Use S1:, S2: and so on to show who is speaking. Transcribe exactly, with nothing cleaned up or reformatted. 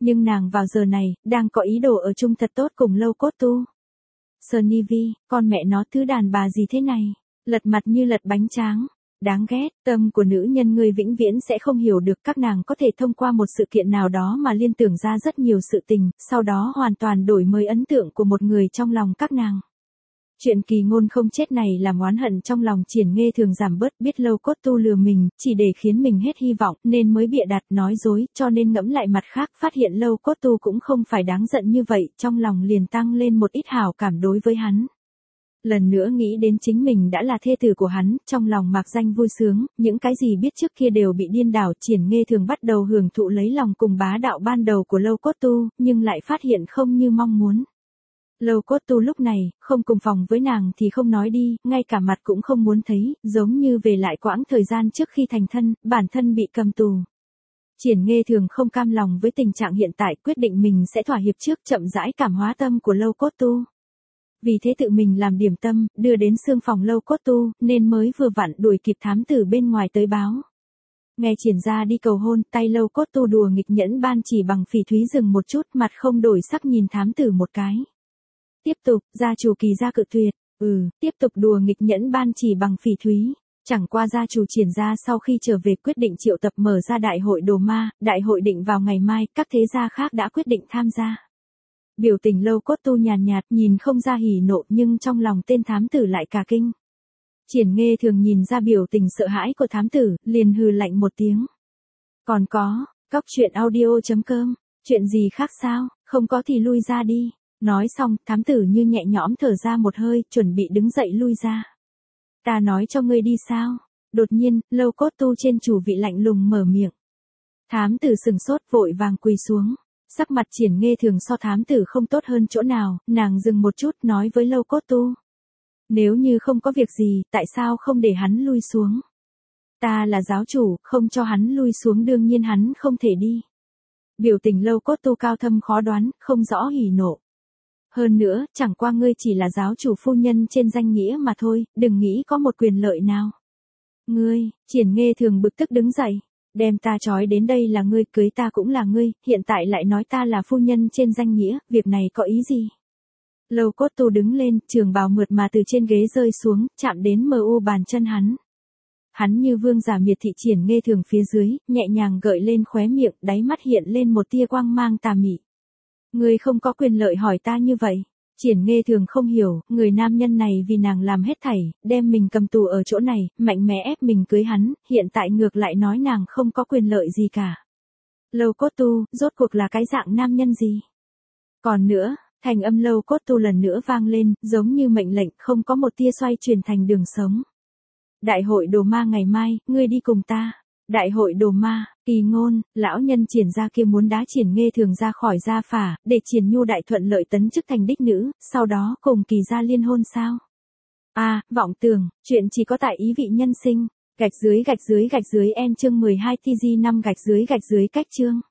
S1: Nhưng nàng vào giờ này, đang có ý đồ ở chung thật tốt cùng Lâu Cốt Tu. Sunny Vi, con mẹ nó thứ đàn bà gì thế này? Lật mặt như lật bánh tráng. Đáng ghét, tâm của nữ nhân ngươi vĩnh viễn sẽ không hiểu được, các nàng có thể thông qua một sự kiện nào đó mà liên tưởng ra rất nhiều sự tình, sau đó hoàn toàn đổi mới ấn tượng của một người trong lòng các nàng. Chuyện kỳ ngôn không chết này làm oán hận trong lòng Triển Nghê Thường giảm bớt, biết Lâu Cốt Tu lừa mình, chỉ để khiến mình hết hy vọng, nên mới bịa đặt nói dối, cho nên ngẫm lại mặt khác, phát hiện Lâu Cốt Tu cũng không phải đáng giận như vậy, trong lòng liền tăng lên một ít hảo cảm đối với hắn. Lần nữa nghĩ đến chính mình đã là thê tử của hắn, trong lòng mạc danh vui sướng, những cái gì biết trước kia đều bị điên đảo. Triển Nghê Thường bắt đầu hưởng thụ lấy lòng cùng bá đạo ban đầu của Lâu Cốt Tu, nhưng lại phát hiện không như mong muốn. Lâu Cốt Tu lúc này, không cùng phòng với nàng thì không nói đi, ngay cả mặt cũng không muốn thấy, giống như về lại quãng thời gian trước khi thành thân, bản thân bị cầm tù. Triển Nghê Thường không cam lòng với tình trạng hiện tại, quyết định mình sẽ thỏa hiệp trước, chậm rãi cảm hóa tâm của Lâu Cốt Tu. Vì thế tự mình làm điểm tâm, đưa đến xương phòng Lâu Cốt Tu, nên mới vừa vặn đuổi kịp thám tử bên ngoài tới báo. Nghe Triển gia đi cầu hôn, tay Lâu Cốt Tu đùa nghịch nhẫn ban chỉ bằng phỉ thúy dừng một chút, mặt không đổi sắc nhìn thám tử một cái. Tiếp tục, gia chủ Kỳ gia cự tuyệt, ừ, tiếp tục đùa nghịch nhẫn ban chỉ bằng phỉ thúy. Chẳng qua gia chủ Triển gia sau khi trở về quyết định triệu tập mở ra đại hội đồ ma, đại hội định vào ngày mai, các thế gia khác đã quyết định tham gia. Biểu tình Lâu Cốt Tu nhàn nhạt, nhìn không ra hỉ nộ, nhưng trong lòng tên thám tử lại cả kinh. Triển Nghê Thường nhìn ra biểu tình sợ hãi của thám tử, liền hừ lạnh một tiếng. Còn có, cóc truyện audio chấm com, chuyện gì khác sao, không có thì lui ra đi. Nói xong, thám tử như nhẹ nhõm thở ra một hơi, chuẩn bị đứng dậy lui ra. Ta nói cho ngươi đi sao? Đột nhiên, Lâu Cốt Tu trên chủ vị lạnh lùng mở miệng. Thám tử sừng sốt vội vàng quỳ xuống. Sắc mặt Triển Nghê Thường so thám tử không tốt hơn chỗ nào, nàng dừng một chút nói với Lâu Cốt Tu. Nếu như không có việc gì, tại sao không để hắn lui xuống? Ta là giáo chủ, không cho hắn lui xuống đương nhiên hắn không thể đi. Biểu tình Lâu Cốt Tu cao thâm khó đoán, không rõ hỉ nộ. Hơn nữa, chẳng qua ngươi chỉ là giáo chủ phu nhân trên danh nghĩa mà thôi, đừng nghĩ có một quyền lợi nào. Ngươi, Triển Nghê Thường bực tức đứng dậy. Đem ta trói đến đây là ngươi, cưới ta cũng là ngươi, hiện tại lại nói ta là phu nhân trên danh nghĩa, việc này có ý gì? Lâu Cốt Tu đứng lên, trường bào mượt mà từ trên ghế rơi xuống, chạm đến mờ u bàn chân hắn. Hắn như vương giả miệt thị Triển Nghê Thường phía dưới, nhẹ nhàng gợi lên khóe miệng, đáy mắt hiện lên một tia quang mang tà mị. Ngươi không có quyền lợi hỏi ta như vậy. Triển Nghê Thường không hiểu, người nam nhân này vì nàng làm hết thảy, đem mình cầm tù ở chỗ này, mạnh mẽ ép mình cưới hắn, hiện tại ngược lại nói nàng không có quyền lợi gì cả. Lâu Cốt Tu, rốt cuộc là cái dạng nam nhân gì? Còn nữa, thành âm Lâu Cốt Tu lần nữa vang lên, giống như mệnh lệnh, không có một tia xoay chuyển thành đường sống. Đại hội đồ ma ngày mai, ngươi đi cùng ta. Đại hội đồ ma, kỳ ngôn, lão nhân Triển gia kia muốn đá Triển Nghê Thường ra khỏi gia phả, để Triển Nhu đại thuận lợi tấn chức thành đích nữ, sau đó cùng Kỳ gia liên hôn sao? À, vọng tưởng, chuyện chỉ có tại ý vị nhân sinh, gạch dưới gạch dưới gạch dưới em chương mười hai T G năm gạch dưới gạch dưới cách chương.